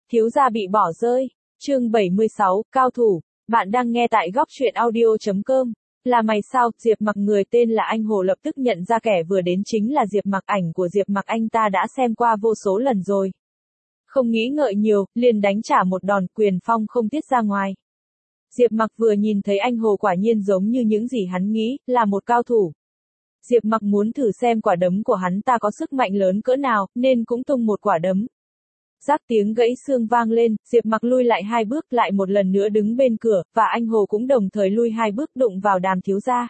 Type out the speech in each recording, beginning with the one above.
Thiếu gia bị bỏ rơi. Chương 76, cao thủ. Bạn đang nghe tại góc truyện audio.com. Là mày sao? Diệp Mặc, người tên là Anh Hồ, lập tức nhận ra kẻ vừa đến chính là Diệp Mặc. Ảnh của Diệp Mặc anh ta đã xem qua vô số lần rồi. Không nghĩ ngợi nhiều, liền đánh trả một đòn, quyền phong không tiết ra ngoài. Diệp Mặc vừa nhìn thấy Anh Hồ quả nhiên giống như những gì hắn nghĩ, là một cao thủ. Diệp Mặc muốn thử xem quả đấm của hắn ta có sức mạnh lớn cỡ nào, nên cũng tung một quả đấm. Rắc tiếng gãy xương vang lên, Diệp Mặc lui lại 2 bước, lại một lần nữa đứng bên cửa, và Anh Hồ cũng đồng thời lui 2 bước, đụng vào Đàm thiếu gia.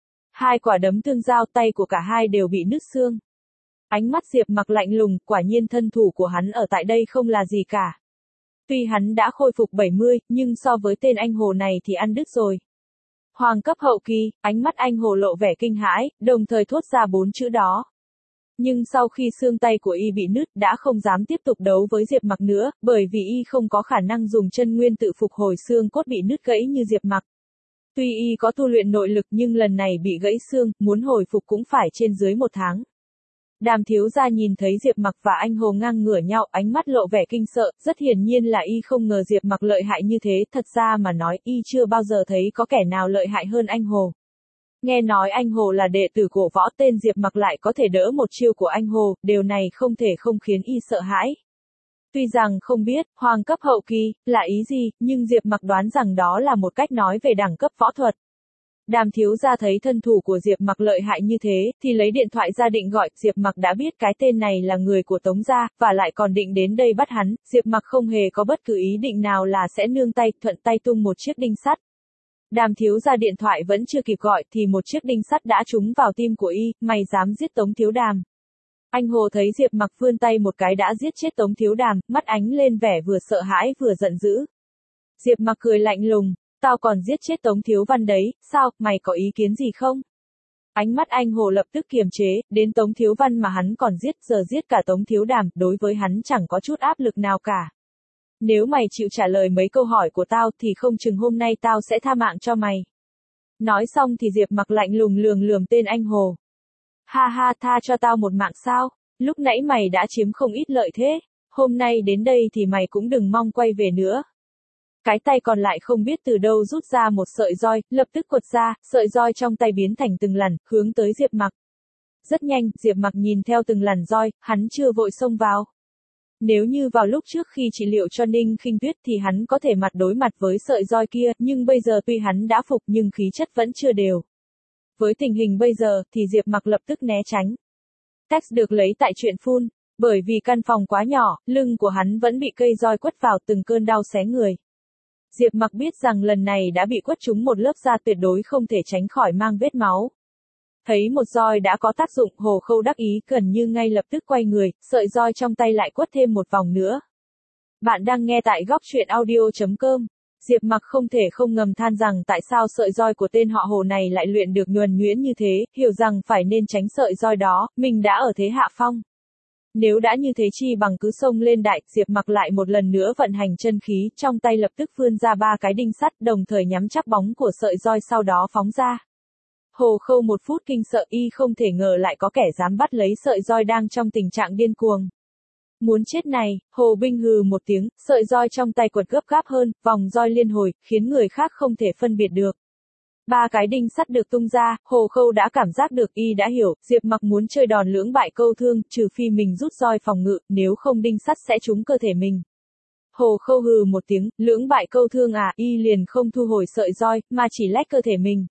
2 quả đấm tương giao, tay của cả hai đều bị nứt xương. Ánh mắt Diệp Mặc lạnh lùng, quả nhiên thân thủ của hắn ở tại đây không là gì cả. Tuy hắn đã khôi phục 70, nhưng so với tên Anh Hồ này thì ăn đứt rồi. Hoàng cấp hậu kỳ, ánh mắt Anh Hồ lộ vẻ kinh hãi, đồng thời thốt ra 4 chữ đó. Nhưng sau khi xương tay của y bị nứt, đã không dám tiếp tục đấu với Diệp Mặc nữa, bởi vì y không có khả năng dùng chân nguyên tự phục hồi xương cốt bị nứt gãy như Diệp Mặc. Tuy y có tu luyện nội lực nhưng lần này bị gãy xương, muốn hồi phục cũng phải trên dưới 1 tháng. Đàm thiếu gia nhìn thấy Diệp Mặc và Anh Hồ ngang ngửa nhau, ánh mắt lộ vẻ kinh sợ, rất hiển nhiên là y không ngờ Diệp Mặc lợi hại như thế, thật ra mà nói, y chưa bao giờ thấy có kẻ nào lợi hại hơn Anh Hồ. Nghe nói Anh Hồ là đệ tử cổ võ, tên Diệp Mặc lại có thể đỡ một chiêu của Anh Hồ, điều này không thể không khiến y sợ hãi. Tuy rằng không biết, hoàng cấp hậu kỳ, là ý gì, nhưng Diệp Mặc đoán rằng đó là một cách nói về đẳng cấp võ thuật. Đàm thiếu gia thấy thân thủ của Diệp Mặc lợi hại như thế, thì lấy điện thoại ra định gọi. Diệp Mặc đã biết cái tên này là người của Tống gia, và lại còn định đến đây bắt hắn. Diệp Mặc không hề có bất cứ ý định nào là sẽ nương tay, thuận tay tung một chiếc đinh sắt. Đàm thiếu gia điện thoại vẫn chưa kịp gọi thì một chiếc đinh sắt đã trúng vào tim của y. Mày dám giết Tống thiếu Đàm? Anh Hồ thấy Diệp Mặc vươn tay một cái đã giết chết Tống thiếu Đàm, mắt ánh lên vẻ vừa sợ hãi vừa giận dữ. Diệp Mặc cười lạnh lùng. Tao còn giết chết Tống thiếu Văn đấy, sao, mày có ý kiến gì không? Ánh mắt Anh Hồ lập tức kiềm chế, đến Tống thiếu Văn mà hắn còn giết, giờ giết cả Tống thiếu Đàm, đối với hắn chẳng có chút áp lực nào cả. Nếu mày chịu trả lời mấy câu hỏi của tao thì không chừng hôm nay tao sẽ tha mạng cho mày. Nói xong thì Diệp Mặc lạnh lùng lườm tên Anh Hồ. Ha ha, tha cho tao một mạng sao? Lúc nãy mày đã chiếm không ít lợi thế, hôm nay đến đây thì mày cũng đừng mong quay về nữa. Cái tay còn lại không biết từ đâu rút ra một sợi roi, lập tức quật ra, sợi roi trong tay biến thành từng lằn, hướng tới Diệp Mặc. Rất nhanh, Diệp Mặc nhìn theo từng lằn roi, hắn chưa vội xông vào. Nếu như vào lúc trước khi trị liệu cho Ninh Khinh Tuyết thì hắn có thể mặt đối mặt với sợi roi kia, nhưng bây giờ tuy hắn đã phục nhưng khí chất vẫn chưa đều. Với tình hình bây giờ thì Diệp Mặc lập tức né tránh. Text được lấy tại truyện Phun, bởi vì căn phòng quá nhỏ, lưng của hắn vẫn bị cây roi quất vào, từng cơn đau xé người. Diệp Mặc biết rằng lần này đã bị quất trúng một lớp da, tuyệt đối không thể tránh khỏi mang vết máu. Thấy một roi đã có tác dụng, Hồ Khâu đắc ý, gần như ngay lập tức quay người, sợi roi trong tay lại quất thêm một vòng nữa. Bạn đang nghe tại góc truyện audio.com. Diệp Mặc không thể không ngầm than rằng tại sao sợi roi của tên họ Hồ này lại luyện được nhuần nhuyễn như thế, hiểu rằng phải nên tránh sợi roi đó, mình đã ở thế hạ phong. Nếu đã như thế chi bằng cứ xông lên đại. Diệp Mặc lại một lần nữa vận hành chân khí, trong tay lập tức vươn ra 3 cái đinh sắt, đồng thời nhắm chắc bóng của sợi roi sau đó phóng ra. Hồ Khâu 1 phút kinh sợ, y không thể ngờ lại có kẻ dám bắt lấy sợi roi đang trong tình trạng điên cuồng. Muốn chết này, Hồ Binh hừ một tiếng, sợi roi trong tay quật gấp gáp hơn, vòng roi liên hồi, khiến người khác không thể phân biệt được. 3 cái đinh sắt được tung ra, Hồ Khâu đã cảm giác được, y đã hiểu, Diệp Mặc muốn chơi đòn lưỡng bại câu thương, trừ phi mình rút roi phòng ngự, nếu không đinh sắt sẽ trúng cơ thể mình. Hồ Khâu hừ một tiếng, lưỡng bại câu thương à, y liền không thu hồi sợi roi, mà chỉ lách cơ thể mình.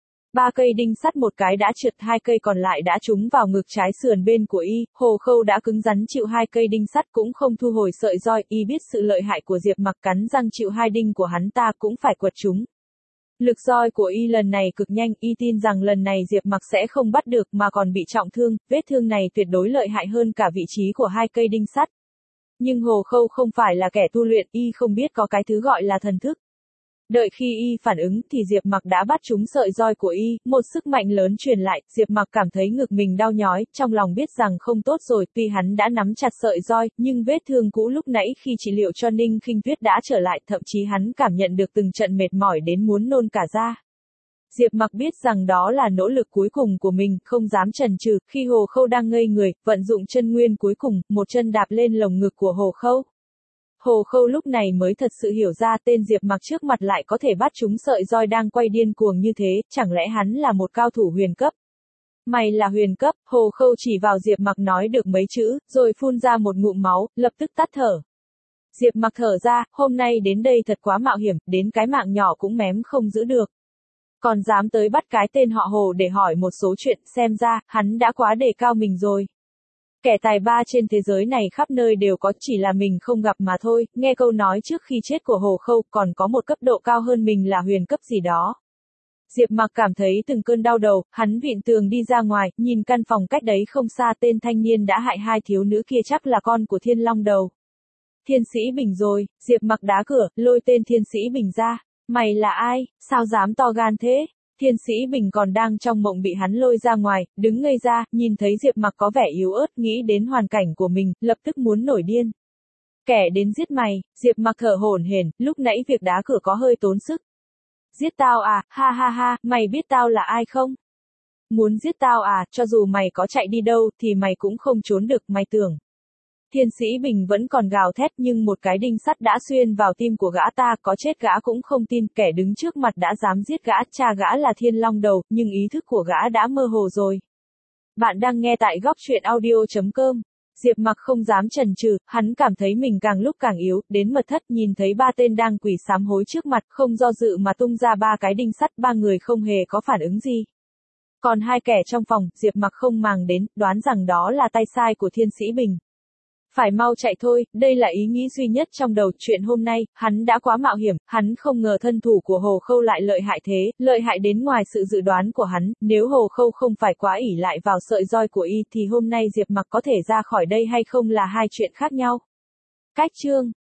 3 cây đinh sắt một cái đã trượt, 2 cây còn lại đã trúng vào ngực trái sườn bên của y. Hồ Khâu đã cứng rắn chịu 2 cây đinh sắt cũng không thu hồi sợi roi, y biết sự lợi hại của Diệp Mặc, cắn răng chịu 2 đinh của hắn ta cũng phải quật trúng. Lực roi của y lần này cực nhanh, y tin rằng lần này Diệp Mặc sẽ không bắt được mà còn bị trọng thương, vết thương này tuyệt đối lợi hại hơn cả vị trí của 2 cây đinh sắt. Nhưng Hồ Khâu không phải là kẻ tu luyện, y không biết có cái thứ gọi là thần thức. Đợi khi y phản ứng thì Diệp Mặc đã bắt trúng sợi roi của y, một sức mạnh lớn truyền lại, Diệp Mặc cảm thấy ngực mình đau nhói, trong lòng biết rằng không tốt rồi, tuy hắn đã nắm chặt sợi roi, nhưng vết thương cũ lúc nãy khi trị liệu cho Ninh Khinh Tuyết đã trở lại, thậm chí hắn cảm nhận được từng trận mệt mỏi đến muốn nôn cả ra. Diệp Mặc biết rằng đó là nỗ lực cuối cùng của mình, không dám chần chừ, khi Hồ Khâu đang ngây người, vận dụng chân nguyên cuối cùng, một chân đạp lên lồng ngực của Hồ Khâu. Hồ Khâu lúc này mới thật sự hiểu ra tên Diệp Mặc trước mặt lại có thể bắt chúng sợi roi đang quay điên cuồng như thế, chẳng lẽ hắn là một cao thủ huyền cấp? Mày là huyền cấp, Hồ Khâu chỉ vào Diệp Mặc nói được mấy chữ, rồi phun ra một ngụm máu, lập tức tắt thở. Diệp Mặc thở ra, hôm nay đến đây thật quá mạo hiểm, đến cái mạng nhỏ cũng mém không giữ được. Còn dám tới bắt cái tên họ Hồ để hỏi một số chuyện, xem ra, hắn đã quá đề cao mình rồi. Kẻ tài ba trên thế giới này khắp nơi đều có, chỉ là mình không gặp mà thôi, nghe câu nói trước khi chết của Hồ Khâu, còn có một cấp độ cao hơn mình là huyền cấp gì đó. Diệp Mặc cảm thấy từng cơn đau đầu, hắn vịn tường đi ra ngoài, nhìn căn phòng cách đấy không xa tên thanh niên đã hại hai thiếu nữ kia chắc là con của Thiên Long Đầu. Thiên Sĩ Bình rồi, Diệp Mặc đá cửa, lôi tên Thiên Sĩ Bình ra. Mày là ai, sao dám to gan thế? Thiên Sĩ Bình còn đang trong mộng bị hắn lôi ra ngoài, đứng ngây ra, nhìn thấy Diệp Mặc có vẻ yếu ớt, nghĩ đến hoàn cảnh của mình, lập tức muốn nổi điên. Kẻ đến giết mày, Diệp Mặc thở hổn hển, lúc nãy việc đá cửa có hơi tốn sức. Giết tao à, ha ha ha, mày biết tao là ai không? Muốn giết tao à, cho dù mày có chạy đi đâu, thì mày cũng không trốn được, mày tưởng. Thiên Sĩ Bình vẫn còn gào thét nhưng một cái đinh sắt đã xuyên vào tim của gã ta, có chết gã cũng không tin, kẻ đứng trước mặt đã dám giết gã, cha gã là Thiên Long Đầu, nhưng ý thức của gã đã mơ hồ rồi. Bạn đang nghe tại góc truyện audio.com. Diệp Mặc không dám chần chừ, hắn cảm thấy mình càng lúc càng yếu, đến mật thất nhìn thấy ba tên đang quỳ sám hối trước mặt, không do dự mà tung ra ba cái đinh sắt, ba người không hề có phản ứng gì. Còn hai kẻ trong phòng, Diệp Mặc không màng đến, đoán rằng đó là tay sai của Thiên Sĩ Bình. Phải mau chạy thôi, đây là ý nghĩ duy nhất trong đầu, chuyện hôm nay, hắn đã quá mạo hiểm, hắn không ngờ thân thủ của Hồ Khâu lại lợi hại thế, lợi hại đến ngoài sự dự đoán của hắn, nếu Hồ Khâu không phải quá ỷ lại vào sợi roi của y thì hôm nay Diệp Mặc có thể ra khỏi đây hay không là hai chuyện khác nhau. Cách chương